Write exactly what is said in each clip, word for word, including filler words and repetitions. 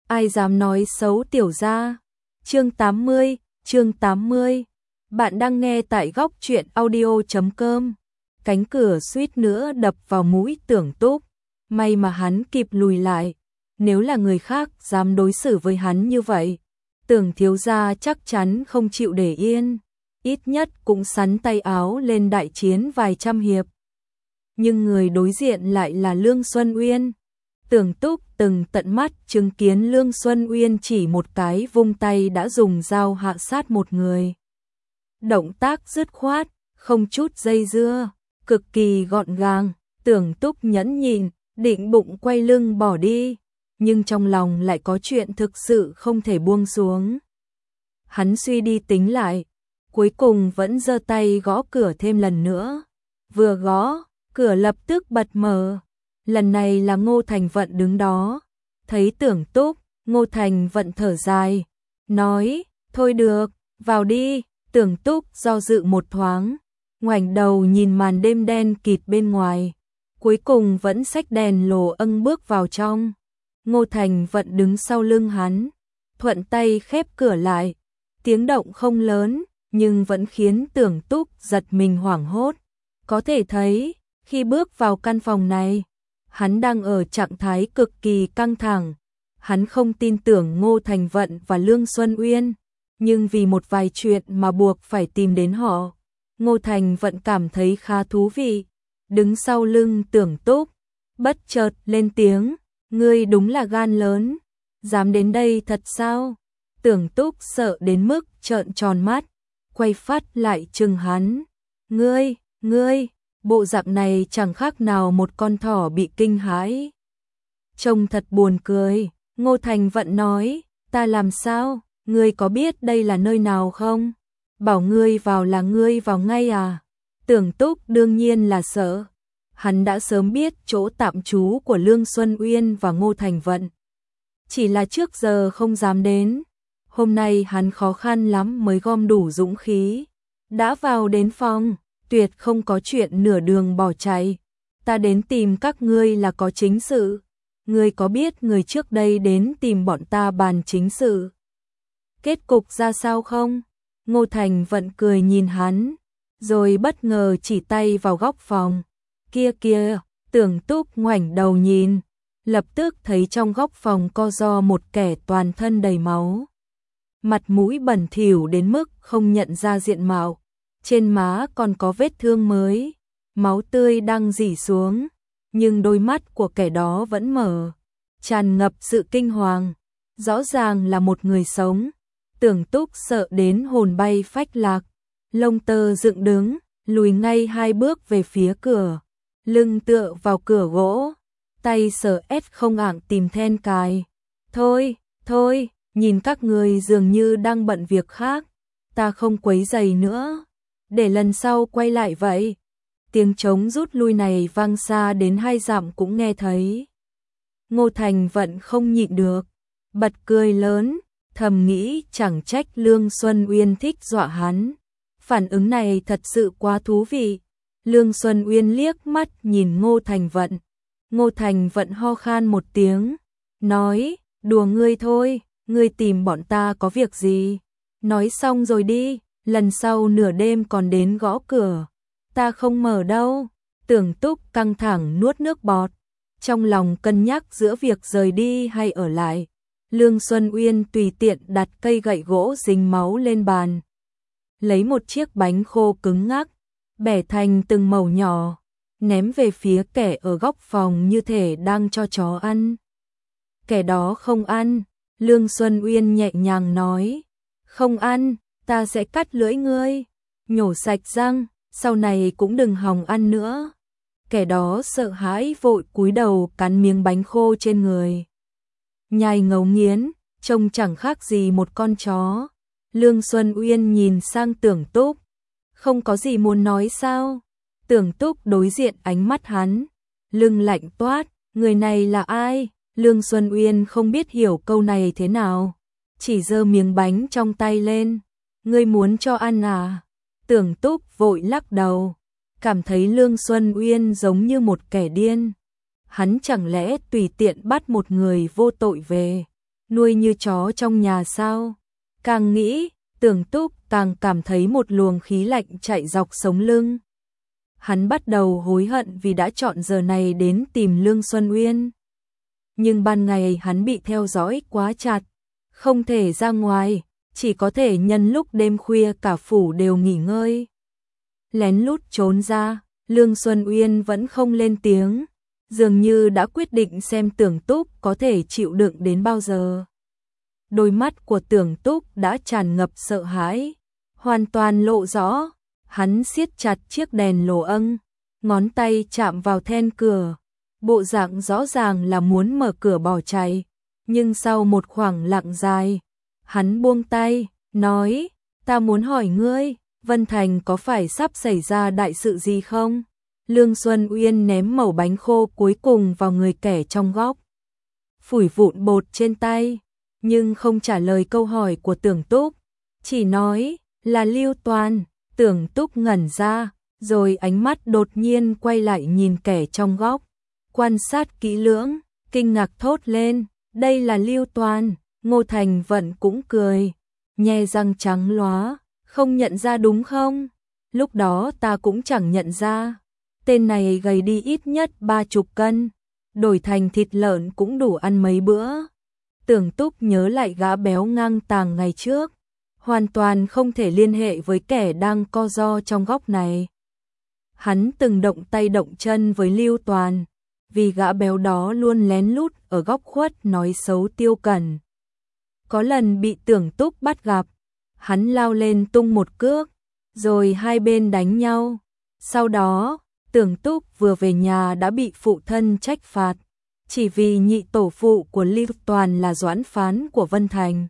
ai dám nói xấu tiểu gia. Chương tám mươi, chương tám mươi. Bạn đang nghe tại góc truyện audio chấm com. Cánh cửa suýt nữa đập vào mũi Tưởng Túc, may mà hắn kịp lùi lại, nếu là người khác dám đối xử với hắn như vậy, Tưởng thiếu gia chắc chắn không chịu để yên, ít nhất cũng sắn tay áo lên đại chiến vài trăm hiệp. Nhưng người đối diện lại là Lương Xuân Uyên. Tưởng Túc từng tận mắt chứng kiến Lương Xuân Uyên chỉ một cái vung tay đã dùng dao hạ sát một người. Động tác dứt khoát, không chút dây dưa, cực kỳ gọn gàng. Tưởng Túc nhẫn nhịn, định bụng quay lưng bỏ đi, nhưng trong lòng lại có chuyện thực sự không thể buông xuống. Hắn suy đi tính lại, cuối cùng vẫn giơ tay gõ cửa thêm lần nữa. Vừa gõ, cửa lập tức bật mở. Lần này là Ngô Thành Vận đứng đó. Thấy Tưởng Túc, Ngô Thành Vận thở dài, nói, thôi được, vào đi. Tưởng Túc do dự một thoáng, ngoảnh đầu nhìn màn đêm đen kịt bên ngoài, cuối cùng vẫn xách đèn lồ âng bước vào trong. Ngô Thành Vận đứng sau lưng hắn, thuận tay khép cửa lại, tiếng động không lớn, nhưng vẫn khiến Tưởng Túc giật mình hoảng hốt. Có thể thấy, khi bước vào căn phòng này, hắn đang ở trạng thái cực kỳ căng thẳng. Hắn không tin tưởng Ngô Thành Vận và Lương Xuân Uyên, nhưng vì một vài chuyện mà buộc phải tìm đến họ. Ngô Thành Vận cảm thấy khá thú vị, đứng sau lưng Tưởng Túc, bất chợt lên tiếng, ngươi đúng là gan lớn, dám đến đây thật sao? Tưởng Túc sợ đến mức trợn tròn mắt, quay phát lại chừng hắn, ngươi, ngươi, bộ dạng này chẳng khác nào một con thỏ bị kinh hãi. Trông thật buồn cười. Ngô Thành Vận nói, ta làm sao, ngươi có biết đây là nơi nào không? Bảo ngươi vào là ngươi vào ngay à? Tưởng Túc đương nhiên là sợ. Hắn đã sớm biết chỗ tạm trú của Lương Xuân Uyên và Ngô Thành Vận, chỉ là trước giờ không dám đến. Hôm nay hắn khó khăn lắm mới gom đủ dũng khí, đã vào đến phòng, tuyệt không có chuyện nửa đường bỏ chạy. Ta đến tìm các ngươi là có chính sự. Ngươi có biết người trước đây đến tìm bọn ta bàn chính sự kết cục ra sao không? Ngô Thành Vận cười nhìn hắn, rồi bất ngờ chỉ tay vào góc phòng. Kia kia, Tưởng Túc ngoảnh đầu nhìn, lập tức thấy trong góc phòng co ro một kẻ toàn thân đầy máu. Mặt mũi bẩn thỉu đến mức không nhận ra diện mạo, trên má còn có vết thương mới, máu tươi đang rỉ xuống, nhưng đôi mắt của kẻ đó vẫn mở, tràn ngập sự kinh hoàng, rõ ràng là một người sống. Tưởng Túc sợ đến hồn bay phách lạc, lông tơ dựng đứng, lùi ngay hai bước về phía cửa, lưng tựa vào cửa gỗ, tay sờ ét không ảng tìm then cài. Thôi, thôi, nhìn các người dường như đang bận việc khác, ta không quấy rầy nữa, để lần sau quay lại vậy. Tiếng trống rút lui này vang xa đến hai dặm cũng nghe thấy. Ngô Thành Vận không nhịn được, bật cười lớn, thầm nghĩ chẳng trách Lương Xuân Uyên thích dọa hắn. Phản ứng này thật sự quá thú vị. Lương Xuân Uyên liếc mắt nhìn Ngô Thành Vận. Ngô Thành Vận ho khan một tiếng, nói, đùa ngươi thôi, ngươi tìm bọn ta có việc gì? Nói xong rồi đi, lần sau nửa đêm còn đến gõ cửa. Ta không mở đâu. Tưởng Túc căng thẳng nuốt nước bọt, trong lòng cân nhắc giữa việc rời đi hay ở lại. Lương Xuân Uyên tùy tiện đặt cây gậy gỗ dính máu lên bàn, lấy một chiếc bánh khô cứng ngắc, bẻ thành từng mẩu nhỏ, ném về phía kẻ ở góc phòng như thể đang cho chó ăn. Kẻ đó không ăn. Lương Xuân Uyên nhẹ nhàng nói, không ăn, ta sẽ cắt lưỡi ngươi, nhổ sạch răng, sau này cũng đừng hòng ăn nữa. Kẻ đó sợ hãi vội cúi đầu cắn miếng bánh khô trên người, nhai ngấu nghiến, trông chẳng khác gì một con chó. Lương Xuân Uyên nhìn sang Tưởng Túc, không có gì muốn nói sao? Tưởng Túc đối diện ánh mắt hắn, lưng lạnh toát, người này là ai? Lương Xuân Uyên không biết hiểu câu này thế nào, chỉ giơ miếng bánh trong tay lên, ngươi muốn cho ăn à? Tưởng Túc vội lắc đầu, cảm thấy Lương Xuân Uyên giống như một kẻ điên. Hắn chẳng lẽ tùy tiện bắt một người vô tội về, nuôi như chó trong nhà sao? Càng nghĩ, Tưởng Túc càng cảm thấy một luồng khí lạnh chạy dọc sống lưng. Hắn bắt đầu hối hận vì đã chọn giờ này đến tìm Lương Xuân Uyên. Nhưng ban ngày hắn bị theo dõi quá chặt, không thể ra ngoài, chỉ có thể nhân lúc đêm khuya cả phủ đều nghỉ ngơi. Lén lút trốn ra, Lương Xuân Uyên vẫn không lên tiếng, dường như đã quyết định xem Tưởng Túc có thể chịu đựng đến bao giờ. Đôi mắt của Tưởng Túc đã tràn ngập sợ hãi, hoàn toàn lộ rõ, hắn siết chặt chiếc đèn lồ âng, ngón tay chạm vào then cửa, bộ dạng rõ ràng là muốn mở cửa bỏ chạy, nhưng sau một khoảng lặng dài, hắn buông tay, nói, ta muốn hỏi ngươi, Vân Thành có phải sắp xảy ra đại sự gì không? Lương Xuân Uyên ném mẩu bánh khô cuối cùng vào người kẻ trong góc, phủi vụn bột trên tay, nhưng không trả lời câu hỏi của Tưởng Túc, chỉ nói là Lưu Toàn. Tưởng Túc ngẩn ra, rồi ánh mắt đột nhiên quay lại nhìn kẻ trong góc, quan sát kỹ lưỡng, kinh ngạc thốt lên, đây là Lưu Toàn. Ngô Thành Vận cũng cười, nhe răng trắng lóa, không nhận ra đúng không? Lúc đó ta cũng chẳng nhận ra, tên này gầy đi ít nhất ba chục cân, đổi thành thịt lợn cũng đủ ăn mấy bữa. Tưởng Túc nhớ lại gã béo ngang tàng ngày trước, hoàn toàn không thể liên hệ với kẻ đang co ro trong góc này. Hắn từng động tay động chân với Lưu Toàn, vì gã béo đó luôn lén lút ở góc khuất nói xấu Tiêu Cẩn. Có lần bị Tưởng Túc bắt gặp, hắn lao lên tung một cước, rồi hai bên đánh nhau. Sau đó, Tưởng Túc vừa về nhà đã bị phụ thân trách phạt, chỉ vì nhị tổ phụ của Lưu Toàn là doãn phán của Vân Thành.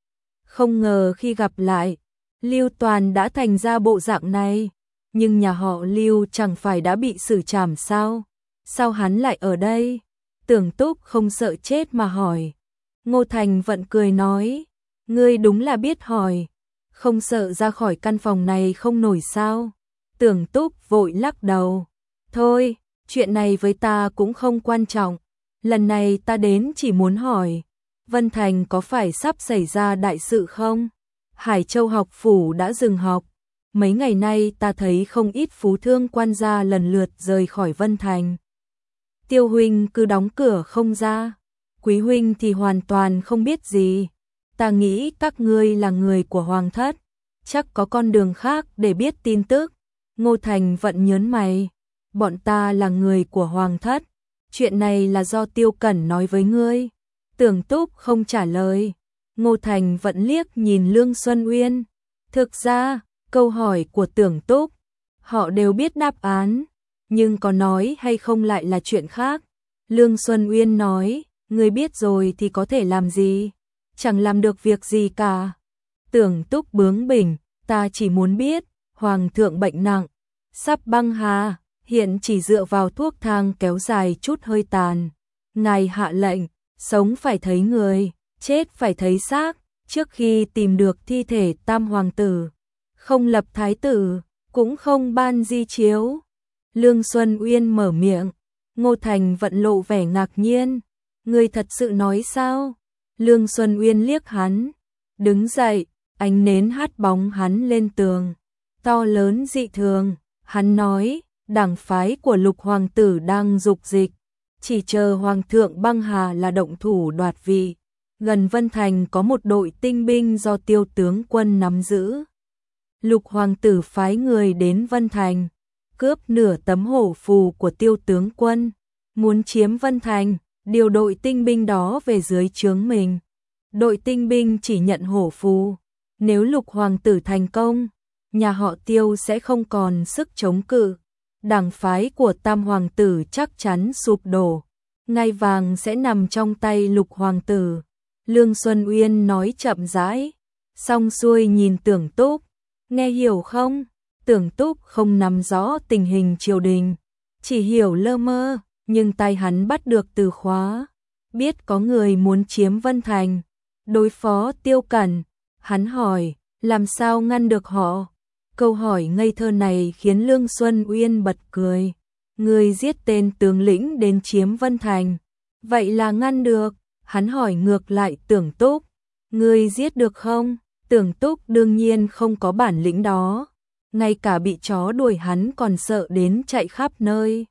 Không ngờ khi gặp lại, Lưu Toàn đã thành ra bộ dạng này, nhưng nhà họ Lưu chẳng phải đã bị xử trảm sao? Sao hắn lại ở đây? Tưởng Túc không sợ chết mà hỏi. Ngô Thành Vận cười nói, ngươi đúng là biết hỏi, không sợ ra khỏi căn phòng này không nổi sao? Tưởng Túc vội lắc đầu, thôi, chuyện này với ta cũng không quan trọng, lần này ta đến chỉ muốn hỏi, Vân Thành có phải sắp xảy ra đại sự không? Hải Châu học phủ đã dừng học, mấy ngày nay ta thấy không ít phú thương quan gia lần lượt rời khỏi Vân Thành. Tiêu huynh cứ đóng cửa không ra, Quý huynh thì hoàn toàn không biết gì. Ta nghĩ các ngươi là người của Hoàng thất, chắc có con đường khác để biết tin tức. Ngô Thành Vận nhớn mày, bọn ta là người của Hoàng thất, chuyện này là do Tiêu Cẩn nói với ngươi. Tưởng Túc không trả lời. Ngô Thành Vận liếc nhìn Lương Xuân Uyên. Thực ra, câu hỏi của Tưởng Túc, họ đều biết đáp án, nhưng có nói hay không lại là chuyện khác. Lương Xuân Uyên nói, ngươi biết rồi thì có thể làm gì, chẳng làm được việc gì cả. Tưởng Túc bướng bỉnh, ta chỉ muốn biết, Hoàng thượng bệnh nặng, sắp băng hà, hiện chỉ dựa vào thuốc thang kéo dài chút hơi tàn. Ngài hạ lệnh, sống phải thấy người, chết phải thấy xác, trước khi tìm được thi thể tam hoàng tử, không lập thái tử, cũng không ban di chiếu. Lương Xuân Uyên mở miệng, Ngô Thành Vận lộ vẻ ngạc nhiên, ngươi thật sự nói sao? Lương Xuân Uyên liếc hắn, đứng dậy, ánh nến hắt bóng hắn lên tường, to lớn dị thường. Hắn nói, đảng phái của Lục hoàng tử đang dục dịch, chỉ chờ Hoàng thượng băng hà là động thủ đoạt vị. Gần Vân Thành có một đội tinh binh do Tiêu tướng quân nắm giữ. Lục hoàng tử phái người đến Vân Thành, cướp nửa tấm hổ phù của Tiêu tướng quân, muốn chiếm Vân Thành, điều đội tinh binh đó về dưới trướng mình. Đội tinh binh chỉ nhận hổ phù, nếu Lục hoàng tử thành công, nhà họ Tiêu sẽ không còn sức chống cự. Đảng phái của Tam hoàng tử chắc chắn sụp đổ, ngai vàng sẽ nằm trong tay Lục hoàng tử. Lương Xuân Uyên nói chậm rãi, xong xuôi nhìn Tưởng Túc, nghe hiểu không? Tưởng Túc không nắm rõ tình hình triều đình, chỉ hiểu lơ mơ, nhưng tay hắn bắt được từ khóa, biết có người muốn chiếm Vân Thành, đối phó Tiêu Cẩn. Hắn hỏi, làm sao ngăn được họ? Câu hỏi ngây thơ này khiến Lương Xuân Uyên bật cười. Người giết tên tướng lĩnh đến chiếm Vân Thành, vậy là ngăn được. Hắn hỏi ngược lại Tưởng Túc, ngươi giết được không? Tưởng Túc đương nhiên không có bản lĩnh đó, ngay cả bị chó đuổi hắn còn sợ đến chạy khắp nơi.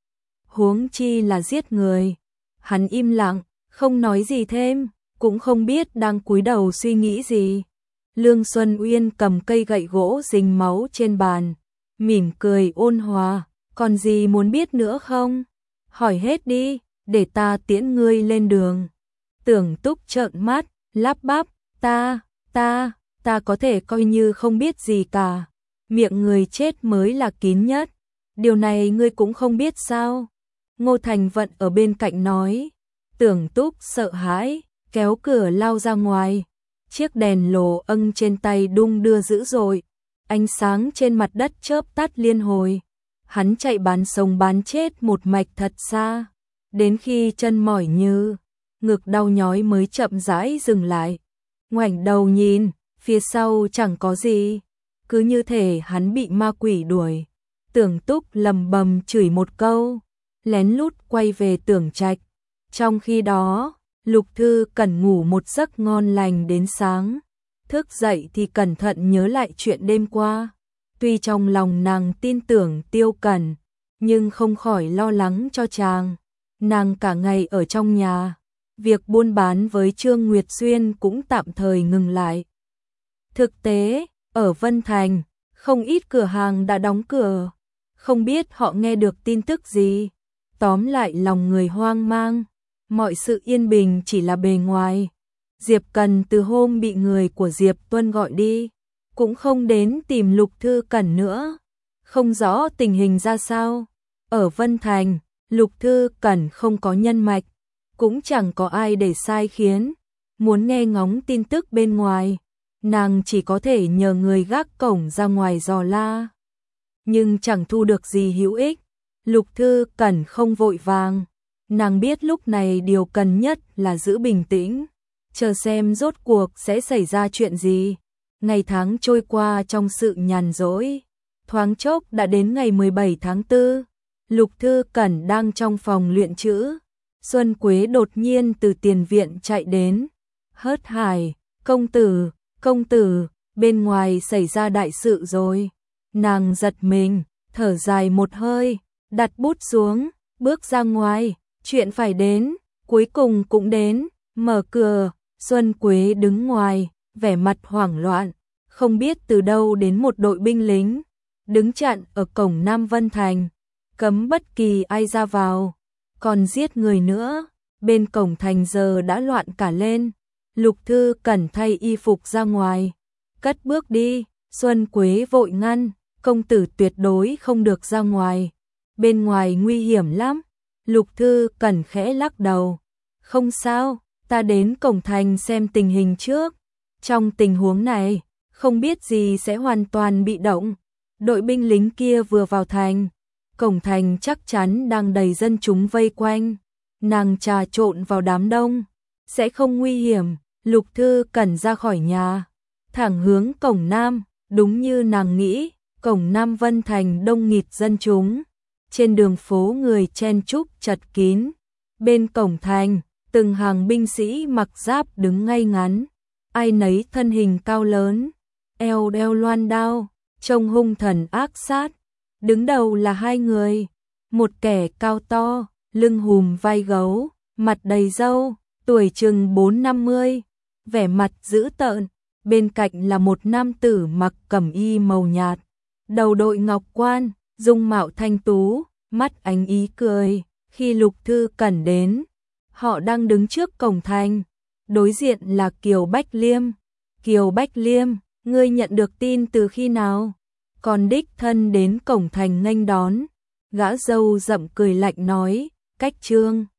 Huống chi là giết người. Hắn im lặng, không nói gì thêm, cũng không biết đang cúi đầu suy nghĩ gì. Lương Xuân Uyên cầm cây gậy gỗ dính máu trên bàn, mỉm cười ôn hòa, còn gì muốn biết nữa không? Hỏi hết đi, để ta tiễn ngươi lên đường. Tưởng Túc trợn mắt, lắp bắp, ta, ta, ta có thể coi như không biết gì cả. Miệng người chết mới là kín nhất. Điều này ngươi cũng không biết sao? Ngô Thành Vận ở bên cạnh nói. Tưởng Túc sợ hãi, kéo cửa lao ra ngoài. Chiếc đèn lồ âng trên tay đung đưa dữ dội, ánh sáng trên mặt đất chớp tắt liên hồi. Hắn chạy bán sống bán chết một mạch thật xa, đến khi chân mỏi như ngực đau nhói mới chậm rãi dừng lại. Ngoảnh đầu nhìn, phía sau chẳng có gì, cứ như thể hắn bị ma quỷ đuổi. Tưởng Túc lầm bầm chửi một câu, lén lút quay về Tưởng Trạch. Trong khi đó, Lục Thư Cẩn ngủ một giấc ngon lành đến sáng, thức dậy thì cẩn thận nhớ lại chuyện đêm qua. Tuy trong lòng nàng tin tưởng Tiêu Cẩn, nhưng không khỏi lo lắng cho chàng. Nàng cả ngày ở trong nhà, việc buôn bán với Trương Nguyệt Xuyên cũng tạm thời ngừng lại. Thực tế, ở Vân Thành, không ít cửa hàng đã đóng cửa, không biết họ nghe được tin tức gì. Tóm lại lòng người hoang mang, mọi sự yên bình chỉ là bề ngoài. Diệp Cần từ hôm bị người của Diệp Tuân gọi đi, cũng không đến tìm Lục Thư Cẩn nữa, không rõ tình hình ra sao. Ở Vân Thành, Lục Thư Cẩn không có nhân mạch, cũng chẳng có ai để sai khiến. Muốn nghe ngóng tin tức bên ngoài, nàng chỉ có thể nhờ người gác cổng ra ngoài dò la, nhưng chẳng thu được gì hữu ích. Lục Thư Cẩn không vội vàng, nàng biết lúc này điều cần nhất là giữ bình tĩnh, chờ xem rốt cuộc sẽ xảy ra chuyện gì. Ngày tháng trôi qua trong sự nhàn rỗi, thoáng chốc đã đến ngày mười bảy tháng tư. Lục Thư Cẩn đang trong phòng luyện chữ, Xuân Quế đột nhiên từ tiền viện chạy đến. Hớt hải, công tử, công tử, bên ngoài xảy ra đại sự rồi. Nàng giật mình, thở dài một hơi, đặt bút xuống, bước ra ngoài. Chuyện phải đến, cuối cùng cũng đến. Mở cửa, Xuân Quế đứng ngoài, vẻ mặt hoảng loạn, không biết từ đâu đến một đội binh lính, đứng chặn ở cổng Nam Vân Thành, cấm bất kỳ ai ra vào, còn giết người nữa. Bên cổng thành giờ đã loạn cả lên. Lục Thư Cẩn thay y phục ra ngoài, cất bước đi. Xuân Quế vội ngăn, công tử tuyệt đối không được ra ngoài, bên ngoài nguy hiểm lắm. Lục Thư Cẩn khẽ lắc đầu, không sao, ta đến cổng thành xem tình hình trước. Trong tình huống này, không biết gì sẽ hoàn toàn bị động. Đội binh lính kia vừa vào thành, cổng thành chắc chắn đang đầy dân chúng vây quanh. Nàng trà trộn vào đám đông, sẽ không nguy hiểm. Lục Thư Cẩn ra khỏi nhà, thẳng hướng cổng Nam. Đúng như nàng nghĩ, cổng Nam Vân Thành đông nghịt dân chúng. Trên đường phố người chen chúc chật kín. Bên cổng thành, từng hàng binh sĩ mặc giáp đứng ngay ngắn, ai nấy thân hình cao lớn, eo đeo loan đao, trông hung thần ác sát. Đứng đầu là hai người, một kẻ cao to, lưng hùm vai gấu, mặt đầy râu, tuổi chừng bốn năm mươi, vẻ mặt dữ tợn. Bên cạnh là một nam tử mặc cẩm y màu nhạt, đầu đội ngọc quan, dung mạo thanh tú, mắt ánh ý cười. Khi Lục Thư Cẩn đến, họ đang đứng trước cổng thành, đối diện là Kiều Bách Liêm. Kiều Bách Liêm, ngươi nhận được tin từ khi nào? Còn đích thân đến cổng thành nghênh đón. Gã râu rậm cười lạnh nói, cách Trương